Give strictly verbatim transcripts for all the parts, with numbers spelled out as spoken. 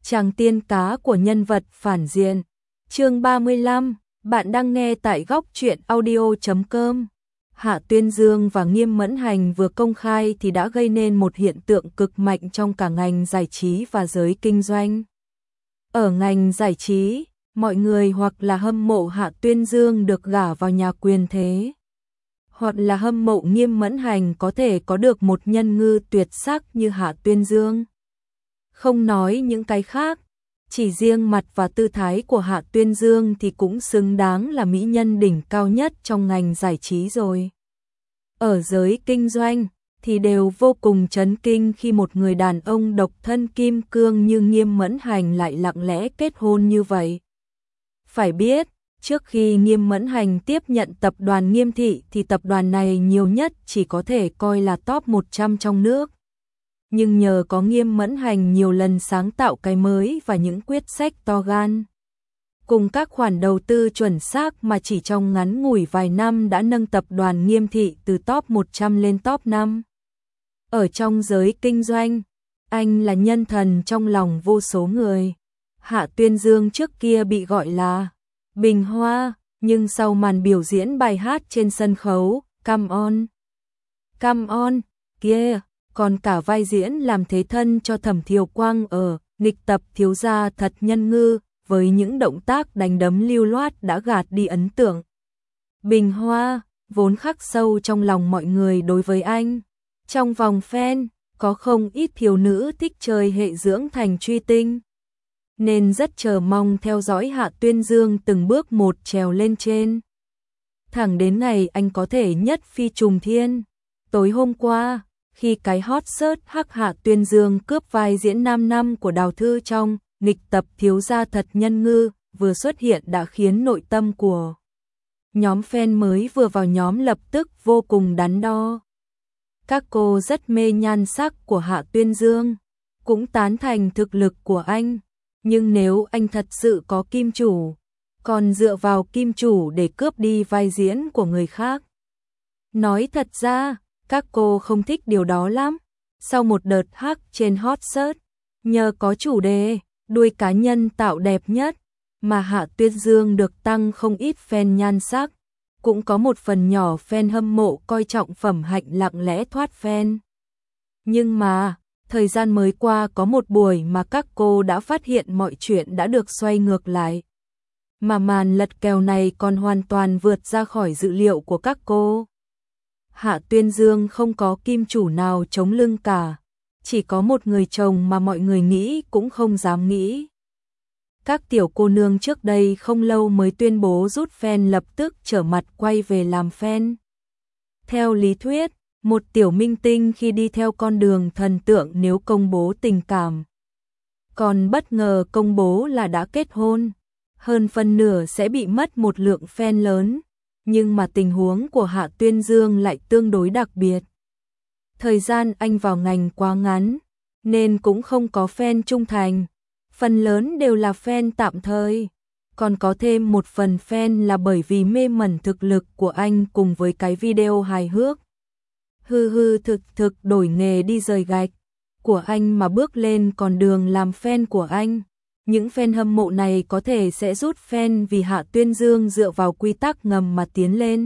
Chàng tiên cá của nhân vật phản diện. Chương ba mươi lăm, bạn đang nghe tại góc truyện audio chấm com. Hạ Tuyên Dương và Nghiêm Mẫn Hành vừa công khai thì đã gây nên một hiện tượng cực mạnh trong cả ngành giải trí và giới kinh doanh. Ở ngành giải trí, mọi người hoặc là hâm mộ Hạ Tuyên Dương được gả vào nhà quyền thế, hoặc là hâm mộ Nghiêm Mẫn Hành có thể có được một nhân ngư tuyệt sắc như Hạ Tuyên Dương. Không nói những cái khác, chỉ riêng mặt và tư thái của Hạ Tuyên Dương thì cũng xứng đáng là mỹ nhân đỉnh cao nhất trong ngành giải trí rồi. Ở giới kinh doanh thì đều vô cùng chấn kinh khi một người đàn ông độc thân kim cương như Nghiêm Mẫn Hành lại lặng lẽ kết hôn như vậy. Phải biết, trước khi Nghiêm Mẫn Hành tiếp nhận tập đoàn Nghiêm Thị thì tập đoàn này nhiều nhất chỉ có thể coi là top một trăm trong nước. Nhưng nhờ có Nghiêm Mẫn Hành nhiều lần sáng tạo cái mới và những quyết sách to gan, cùng các khoản đầu tư chuẩn xác mà chỉ trong ngắn ngủi vài năm đã nâng tập đoàn Nghiêm Thị từ top một trăm lên top năm. Ở trong giới kinh doanh, anh là nhân thần trong lòng vô số người. Hạ Tuyên Dương trước kia bị gọi là Bình Hoa, nhưng sau màn biểu diễn bài hát trên sân khấu Come On, Come On, kia, còn cả vai diễn làm thế thân cho Thẩm Thiều Quang ở nghịch tập Thiếu gia thật nhân ngư, với những động tác đánh đấm lưu loát đã gạt đi ấn tượng Bình Hoa vốn khắc sâu trong lòng mọi người đối với anh. Trong vòng fan, có không ít thiếu nữ thích chơi hệ dưỡng thành truy tinh, nên rất chờ mong theo dõi Hạ Tuyên Dương từng bước một trèo lên trên. Thẳng đến ngày anh có thể nhất phi trùng thiên. Tối hôm qua, khi cái hot search hắc Hạ Tuyên Dương cướp vai diễn nam năm của Đào Thư trong nghịch tập Thiếu gia thật nhân ngư vừa xuất hiện đã khiến nội tâm của nhóm fan mới vừa vào nhóm lập tức vô cùng đắn đo. Các cô rất mê nhan sắc của Hạ Tuyên Dương, cũng tán thành thực lực của anh, nhưng nếu anh thật sự có kim chủ, còn dựa vào kim chủ để cướp đi vai diễn của người khác. Nói thật ra, các cô không thích điều đó lắm. Sau một đợt hack trên hot search, nhờ có chủ đề đuôi cá nhân tạo đẹp nhất mà Hạ Tuyên Dương được tăng không ít fan nhan sắc, cũng có một phần nhỏ fan hâm mộ coi trọng phẩm hạnh lặng lẽ thoát fan. Nhưng mà, thời gian mới qua có một buổi mà các cô đã phát hiện mọi chuyện đã được xoay ngược lại. Mà màn lật kèo này còn hoàn toàn vượt ra khỏi dự liệu của các cô. Hạ Tuyên Dương không có kim chủ nào chống lưng cả, chỉ có một người chồng mà mọi người nghĩ cũng không dám nghĩ. Các tiểu cô nương trước đây không lâu mới tuyên bố rút fan lập tức trở mặt quay về làm fan. Theo lý thuyết, một tiểu minh tinh khi đi theo con đường thần tượng nếu công bố tình cảm, còn bất ngờ công bố là đã kết hôn, hơn phân nửa sẽ bị mất một lượng fan lớn. Nhưng mà tình huống của Hạ Tuyên Dương lại tương đối đặc biệt. Thời gian anh vào ngành quá ngắn, nên cũng không có fan trung thành. Phần lớn đều là fan tạm thời. Còn có thêm một phần fan là bởi vì mê mẩn thực lực của anh cùng với cái video hài hước hư hư thực thực đổi nghề đi rời gạch của anh mà bước lên con đường làm fan của anh. Những fan hâm mộ này có thể sẽ rút fan vì Hạ Tuyên Dương dựa vào quy tắc ngầm mà tiến lên,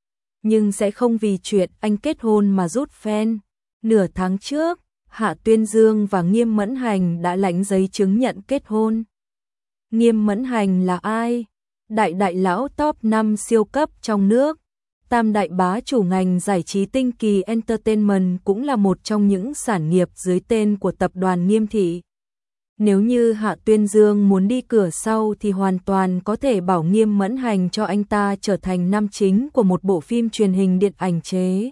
nhưng sẽ không vì chuyện anh kết hôn mà rút fan. Nửa tháng trước, Hạ Tuyên Dương và Nghiêm Mẫn Hành đã lãnh giấy chứng nhận kết hôn. Nghiêm Mẫn Hành là ai? Đại đại lão top năm siêu cấp trong nước, tam đại bá chủ ngành giải trí Tinh Kỳ Entertainment, cũng là một trong những sản nghiệp dưới tên của tập đoàn Nghiêm Thị. Nếu như Hạ Tuyên Dương muốn đi cửa sau thì hoàn toàn có thể bảo Nghiêm Mẫn Hành cho anh ta trở thành nam chính của một bộ phim truyền hình điện ảnh chế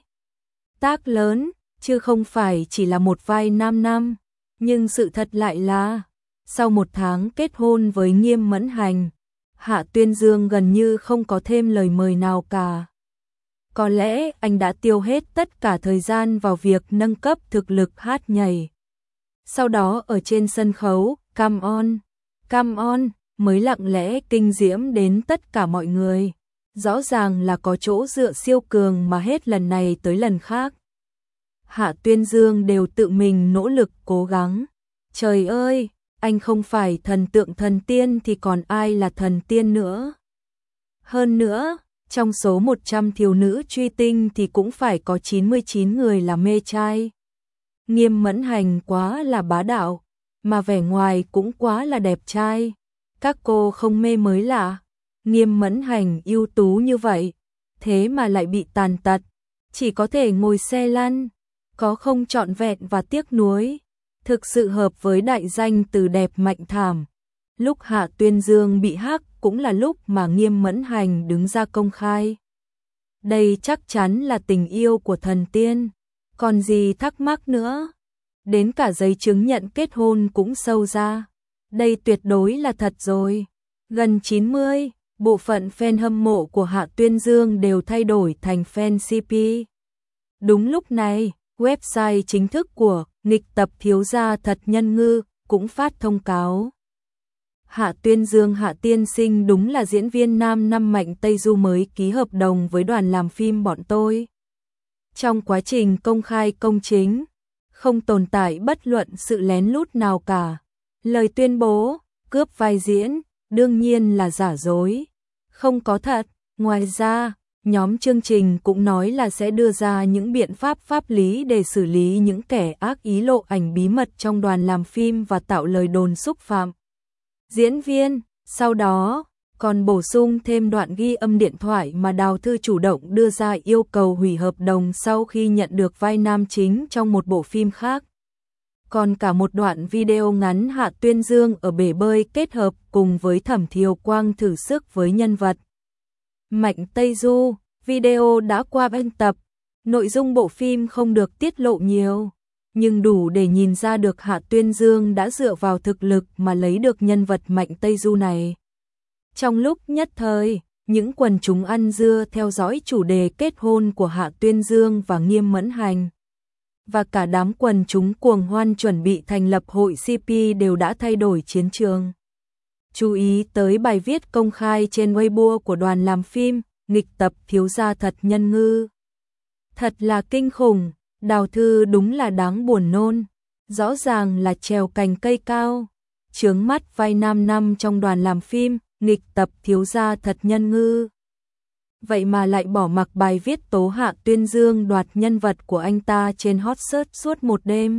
tác lớn, chứ không phải chỉ là một vai nam năm. Nhưng sự thật lại là, sau một tháng kết hôn với Nghiêm Mẫn Hành, Hạ Tuyên Dương gần như không có thêm lời mời nào cả. Có lẽ anh đã tiêu hết tất cả thời gian vào việc nâng cấp thực lực hát nhảy. Sau đó ở trên sân khấu, Come On, Come On mới lặng lẽ kinh diễm đến tất cả mọi người. Rõ ràng là có chỗ dựa siêu cường mà hết lần này tới lần khác Hạ Tuyên Dương đều tự mình nỗ lực cố gắng. Trời ơi, Anh không phải thần tượng thần tiên thì còn ai là thần tiên nữa. Hơn nữa, trong số một trăm thiếu nữ truy tinh thì cũng phải có chín mươi chín người là mê trai. Nghiêm Mẫn Hành quá là bá đạo, mà vẻ ngoài cũng quá là đẹp trai. Các cô không mê mới lạ. Nghiêm Mẫn Hành ưu tú như vậy, thế mà lại bị tàn tật, chỉ có thể ngồi xe lăn, có không trọn vẹn và tiếc nuối. Thực sự hợp với đại danh từ đẹp mạnh thảm. Lúc Hạ Tuyên Dương bị hack cũng là lúc mà Nghiêm Mẫn Hành đứng ra công khai. Đây chắc chắn là tình yêu của thần tiên, còn gì thắc mắc nữa. Đến cả giấy chứng nhận kết hôn cũng sâu ra. Đây tuyệt đối là thật rồi. Gần chín mươi, bộ phận fan hâm mộ của Hạ Tuyên Dương đều thay đổi thành fan xê pê. Đúng lúc này, website chính thức của nghịch tập thiếu gia thật nhân ngư cũng phát thông cáo. Hạ Tuyên Dương Hạ tiên sinh đúng là diễn viên nam năm Mạnh Tây Du mới ký hợp đồng với đoàn làm phim bọn tôi. Trong quá trình công khai công chính, không tồn tại bất luận sự lén lút nào cả. Lời tuyên bố, cướp vai diễn, đương nhiên là giả dối, không có thật. Ngoài ra, nhóm chương trình cũng nói là sẽ đưa ra những biện pháp pháp lý để xử lý những kẻ ác ý lộ ảnh bí mật trong đoàn làm phim và tạo lời đồn xúc phạm diễn viên. Sau đó, còn bổ sung thêm đoạn ghi âm điện thoại mà Đào Thư chủ động đưa ra yêu cầu hủy hợp đồng sau khi nhận được vai nam chính trong một bộ phim khác. Còn cả một đoạn video ngắn Hạ Tuyên Dương ở bể bơi kết hợp cùng với Thẩm Thiều Quang thử sức với nhân vật Mạnh Tây Du. Video đã qua biên tập, nội dung bộ phim không được tiết lộ nhiều, nhưng đủ để nhìn ra được Hạ Tuyên Dương đã dựa vào thực lực mà lấy được nhân vật Mạnh Tây Du này. Trong lúc nhất thời, những quần chúng ăn dưa theo dõi chủ đề kết hôn của Hạ Tuyên Dương và Nghiêm Mẫn Hành, và cả đám quần chúng cuồng hoan chuẩn bị thành lập hội xê pê đều đã thay đổi chiến trường. Chú ý tới bài viết công khai trên Weibo của đoàn làm phim nghịch tập thiếu gia thật nhân ngư. Thật là kinh khủng, Đào Thư đúng là đáng buồn nôn, rõ ràng là trèo cành cây cao, chướng mắt vai nam năm trong đoàn làm phim nghịch tập thiếu gia thật nhân ngư. Vậy mà lại bỏ mặc bài viết tố Hạ Tuyên Dương đoạt nhân vật của anh ta trên hot search suốt một đêm,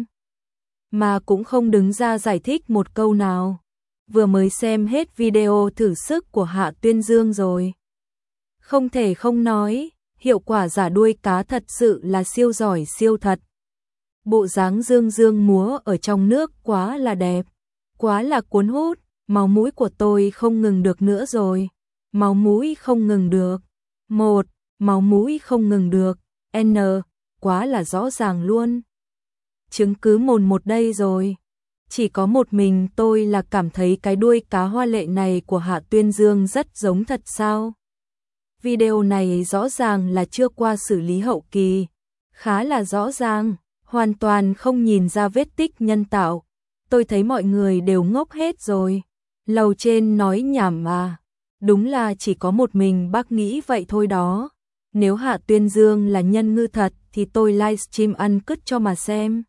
mà cũng không đứng ra giải thích một câu nào. Vừa mới xem hết video thử sức của Hạ Tuyên Dương rồi, không thể không nói, hiệu quả giả đuôi cá thật sự là siêu giỏi siêu thật. Bộ dáng dương dương múa ở trong nước quá là đẹp, quá là cuốn hút, máu mũi của tôi không ngừng được nữa rồi. Máu mũi không ngừng được. Một, máu mũi không ngừng được. N, quá là rõ ràng luôn. Chứng cứ mồn một đây rồi. Chỉ có một mình tôi là cảm thấy cái đuôi cá hoa lệ này của Hạ Tuyên Dương rất giống thật sao? Video này rõ ràng là chưa qua xử lý hậu kỳ, khá là rõ ràng, hoàn toàn không nhìn ra vết tích nhân tạo. Tôi thấy mọi người đều ngốc hết rồi. Lầu trên nói nhảm mà, đúng là chỉ có một mình bác nghĩ vậy thôi đó. Nếu Hạ Tuyên Dương là nhân ngư thật thì tôi livestream ăn cứt cho mà xem.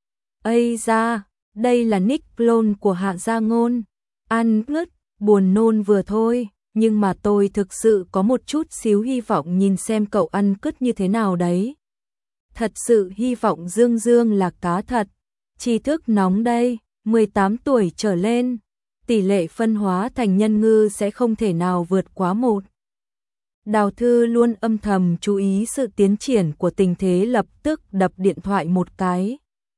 Ây da, đây là nick clone của Hạ Gia Ngôn. Ăn cứt, buồn nôn vừa thôi, nhưng mà tôi thực sự có một chút xíu hy vọng nhìn xem cậu ăn cứt như thế nào đấy. Thật sự hy vọng Dương Dương là cá thật. Tri thức nóng đây, mười tám tuổi trở lên, tỷ lệ phân hóa thành nhân ngư sẽ không thể nào vượt quá một. Đào Thư luôn âm thầm chú ý sự tiến triển của tình thế, lập tức đập điện thoại một cái.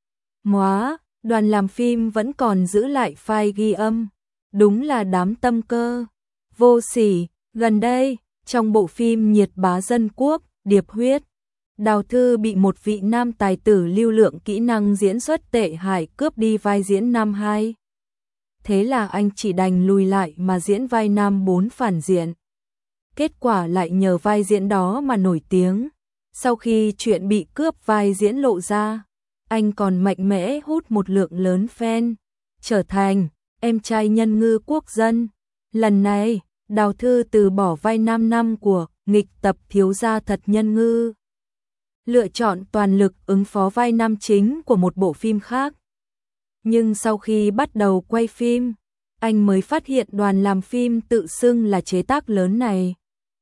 Móa, đoàn làm phim vẫn còn giữ lại file ghi âm. Đúng là đám tâm cơ. Vô sỉ, gần đây, trong bộ phim Nhiệt Bá Dân Quốc, Điệp Huyết, Đào Thư bị một vị nam tài tử lưu lượng kỹ năng diễn xuất tệ hại cướp đi vai diễn nam hai. Thế là anh chỉ đành lùi lại mà diễn vai nam bốn phản diện. Kết quả lại nhờ vai diễn đó mà nổi tiếng. Sau khi chuyện bị cướp vai diễn lộ ra, anh còn mạnh mẽ hút một lượng lớn fan, trở thành em trai nhân ngư quốc dân. Lần này, Đào Thư từ bỏ vai nam năm của nghịch tập thiếu gia thật nhân ngư, lựa chọn toàn lực ứng phó vai nam chính của một bộ phim khác. Nhưng sau khi bắt đầu quay phim, anh mới phát hiện đoàn làm phim tự xưng là chế tác lớn này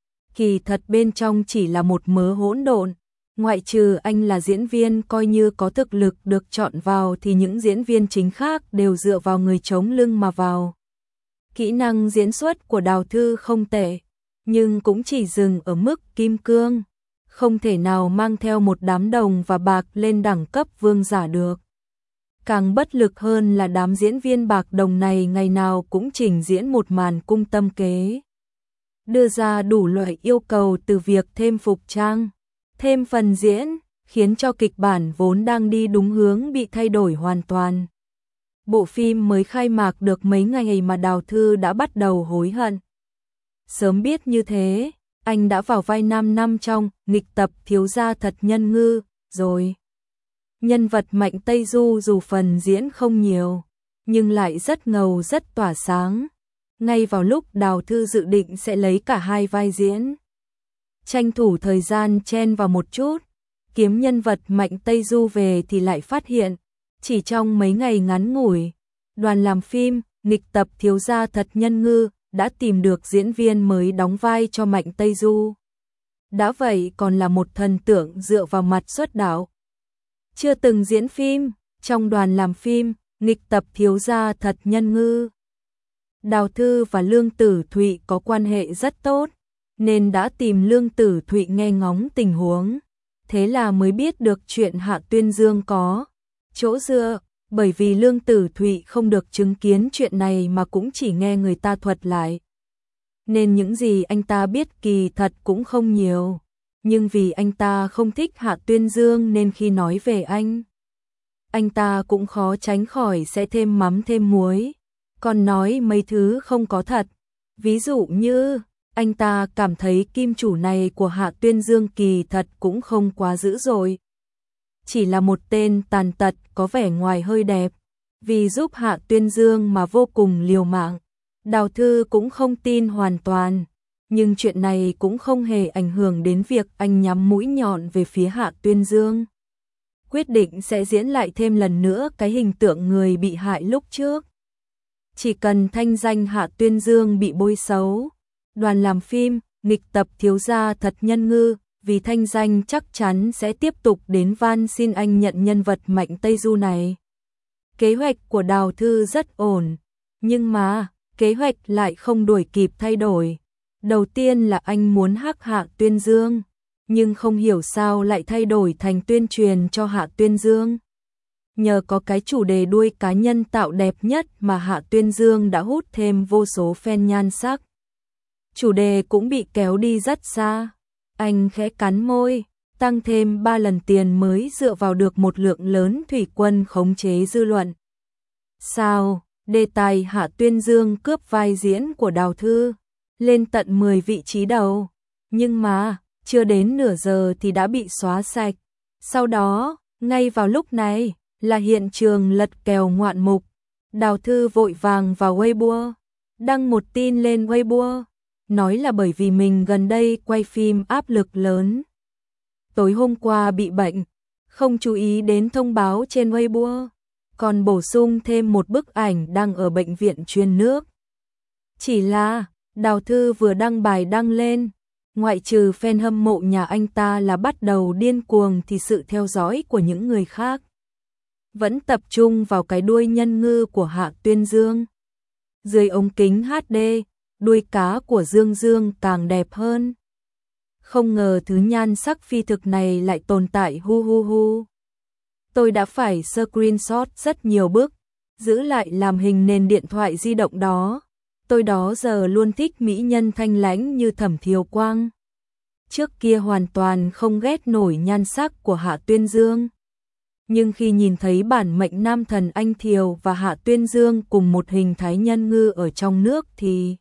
kỳ thật bên trong chỉ là một mớ hỗn độn. Ngoại trừ anh là diễn viên coi như có thực lực được chọn vào thì những diễn viên chính khác đều dựa vào người chống lưng mà vào. Kỹ năng diễn xuất của Đào Thư không tệ, nhưng cũng chỉ dừng ở mức kim cương, không thể nào mang theo một đám đồng và bạc lên đẳng cấp vương giả được. Càng bất lực hơn là đám diễn viên bạc đồng này ngày nào cũng trình diễn một màn cung tâm kế, đưa ra đủ loại yêu cầu từ việc thêm phục trang, thêm phần diễn, khiến cho kịch bản vốn đang đi đúng hướng bị thay đổi hoàn toàn. Bộ phim mới khai mạc được mấy ngày mà Đào Thư đã bắt đầu hối hận. Sớm biết như thế, anh đã vào vai nam năm trong nghịch tập Thiếu gia thật nhân ngư rồi. Nhân vật Mạnh Tây Du dù phần diễn không nhiều, nhưng lại rất ngầu rất tỏa sáng. Ngay vào lúc Đào Thư dự định sẽ lấy cả hai vai diễn, tranh thủ thời gian chen vào một chút, kiếm nhân vật Mạnh Tây Du về thì lại phát hiện, chỉ trong mấy ngày ngắn ngủi, đoàn làm phim nghịch tập Thiếu gia thật nhân ngư đã tìm được diễn viên mới đóng vai cho Mạnh Tây Du. Đã vậy còn là một thần tượng dựa vào mặt xuất đạo, chưa từng diễn phim, trong đoàn làm phim nghịch tập Thiếu gia thật nhân ngư. Đào Thư và Lương Tử Thụy có quan hệ rất tốt, nên đã tìm Lương Tử Thụy nghe ngóng tình huống. Thế là mới biết được chuyện Hạ Tuyên Dương có chỗ dựa, bởi vì Lương Tử Thụy không được chứng kiến chuyện này mà cũng chỉ nghe người ta thuật lại. Nên những gì anh ta biết kỳ thật cũng không nhiều, nhưng vì anh ta không thích Hạ Tuyên Dương nên khi nói về anh, anh ta cũng khó tránh khỏi sẽ thêm mắm thêm muối, còn nói mấy thứ không có thật. Ví dụ như, anh ta cảm thấy kim chủ này của Hạ Tuyên Dương kỳ thật cũng không quá dữ dội. Chỉ là một tên tàn tật có vẻ ngoài hơi đẹp, vì giúp Hạ Tuyên Dương mà vô cùng liều mạng. Đào Thư cũng không tin hoàn toàn, nhưng chuyện này cũng không hề ảnh hưởng đến việc anh nhắm mũi nhọn về phía Hạ Tuyên Dương. Quyết định sẽ diễn lại thêm lần nữa cái hình tượng người bị hại lúc trước. Chỉ cần thanh danh Hạ Tuyên Dương bị bôi xấu, đoàn làm phim nghịch tập Thiếu gia thật nhân ngư vì thanh danh chắc chắn sẽ tiếp tục đến van xin anh nhận nhân vật Mạnh Tây Du này. Kế hoạch của Đào Thư rất ổn, nhưng mà kế hoạch lại không đuổi kịp thay đổi. Đầu tiên là anh muốn hắc Hạ Tuyên Dương, nhưng không hiểu sao lại thay đổi thành tuyên truyền cho Hạ Tuyên Dương. Nhờ có cái chủ đề đuôi cá nhân tạo đẹp nhất mà Hạ Tuyên Dương đã hút thêm vô số fan nhan sắc. Chủ đề cũng bị kéo đi rất xa. Anh khẽ cắn môi, tăng thêm ba lần tiền mới dựa vào được một lượng lớn thủy quân khống chế dư luận. Sao, đề tài Hạ Tuyên Dương cướp vai diễn của Đào Thư, lên tận mười vị trí đầu, nhưng mà, chưa đến nửa giờ thì đã bị xóa sạch. Sau đó, ngay vào lúc này, là hiện trường lật kèo ngoạn mục. Đào Thư vội vàng vào Weibo, đăng một tin lên Weibo, nói là bởi vì mình gần đây quay phim áp lực lớn. Tối hôm qua bị bệnh, không chú ý đến thông báo trên Weibo, còn bổ sung thêm một bức ảnh đang ở bệnh viện truyền nước. Chỉ là, Đào Thư vừa đăng bài đăng lên, ngoại trừ fan hâm mộ nhà anh ta là bắt đầu điên cuồng thì sự theo dõi của những người khác vẫn tập trung vào cái đuôi nhân ngư của Hạ Tuyên Dương. Dưới ống kính hát đê, đuôi cá của Dương Dương càng đẹp hơn. Không ngờ thứ nhan sắc phi thực này lại tồn tại hu hu hu. Tôi đã phải screenshot rất nhiều bức, giữ lại làm hình nền điện thoại di động đó. Tôi đó giờ luôn thích mỹ nhân thanh lãnh như Thẩm Thiều Quang. Trước kia hoàn toàn không ghét nổi nhan sắc của Hạ Tuyên Dương. Nhưng khi nhìn thấy bản mệnh nam thần Anh Thiều và Hạ Tuyên Dương cùng một hình thái nhân ngư ở trong nước thì...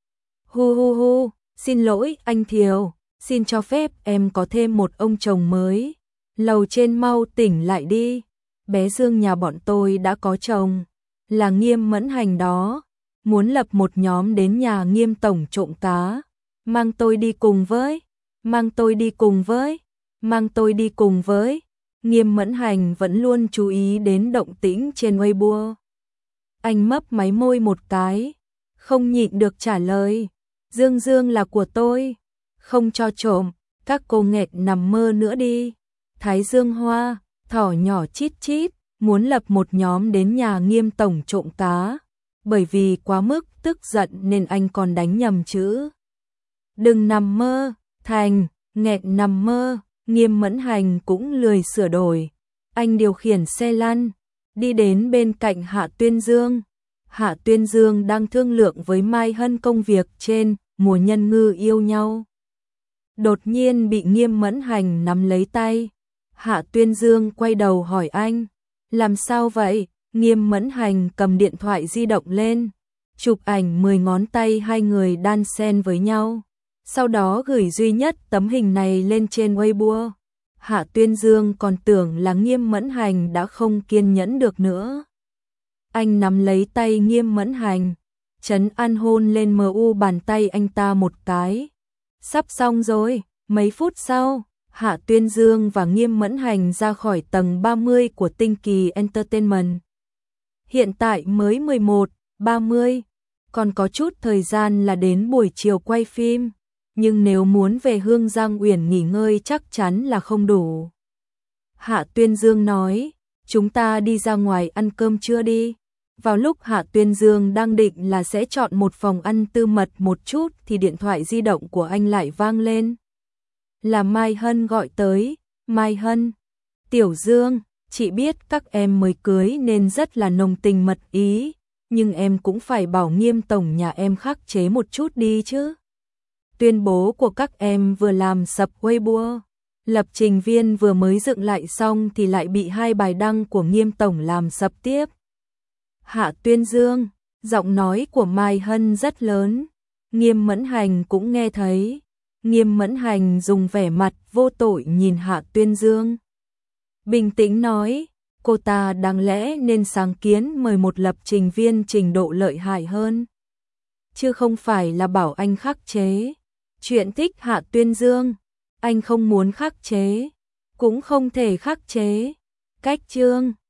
Hu hu hu, xin lỗi anh Thiều, xin cho phép em có thêm một ông chồng mới. Lầu trên mau tỉnh lại đi, bé Dương nhà bọn tôi đã có chồng, là Nghiêm Mẫn Hành đó, muốn lập một nhóm đến nhà Nghiêm tổng trộm cá. Mang tôi đi cùng với, mang tôi đi cùng với, mang tôi đi cùng với. Nghiêm Mẫn Hành vẫn luôn chú ý đến động tĩnh trên Weibo. Anh mấp máy môi một cái, không nhịn được trả lời, Dương Dương là của tôi, không cho trộm, các cô nghẹt nằm mơ nữa đi. Thái Dương Hoa, thỏ nhỏ chít chít, muốn lập một nhóm đến nhà Nghiêm tổng trộm cá, bởi vì quá mức tức giận nên anh còn đánh nhầm chữ. Đừng nằm mơ, thành, nghẹt nằm mơ. Nghiêm Mẫn Hành cũng lười sửa đổi. Anh điều khiển xe lăn, đi đến bên cạnh Hạ Tuyên Dương. Hạ Tuyên Dương đang thương lượng với Mai Hân công việc trên Mùa Nhân Ngư Yêu Nhau. Đột nhiên bị Nghiêm Mẫn Hành nắm lấy tay. Hạ Tuyên Dương quay đầu hỏi anh, làm sao vậy? Nghiêm Mẫn Hành cầm điện thoại di động lên, chụp ảnh mười ngón tay hai người đan xen với nhau. Sau đó gửi duy nhất tấm hình này lên trên Weibo. Hạ Tuyên Dương còn tưởng là Nghiêm Mẫn Hành đã không kiên nhẫn được nữa. Anh nắm lấy tay Nghiêm Mẫn Hành, trấn an hôn lên mờ u bàn tay anh ta một cái. Sắp xong rồi. Mấy phút sau, Hạ Tuyên Dương và Nghiêm Mẫn Hành ra khỏi tầng ba mươi của Tinh Kỳ Entertainment. Hiện tại mới mười một ba mươi, còn có chút thời gian là đến buổi chiều quay phim. Nhưng nếu muốn về Hương Giang Uyển nghỉ ngơi chắc chắn là không đủ. Hạ Tuyên Dương nói, chúng ta đi ra ngoài ăn cơm trưa đi. Vào lúc Hạ Tuyên Dương đang định là sẽ chọn một phòng ăn tư mật một chút thì điện thoại di động của anh lại vang lên. Là Mai Hân gọi tới. Mai Hân, Tiểu Dương, chị biết các em mới cưới nên rất là nồng tình mật ý, nhưng em cũng phải bảo Nghiêm tổng nhà em khắc chế một chút đi chứ. Tuyên bố của các em vừa làm sập Weibo, lập trình viên vừa mới dựng lại xong thì lại bị hai bài đăng của Nghiêm tổng làm sập tiếp. Hạ Tuyên Dương, giọng nói của Mai Hân rất lớn, Nghiêm Mẫn Hành cũng nghe thấy. Nghiêm Mẫn Hành dùng vẻ mặt vô tội nhìn Hạ Tuyên Dương. Bình tĩnh nói, cô ta đáng lẽ nên sáng kiến mời một lập trình viên trình độ lợi hại hơn, chứ không phải là bảo anh khắc chế. Chuyện thích Hạ Tuyên Dương, anh không muốn khắc chế, cũng không thể khắc chế. Cách chương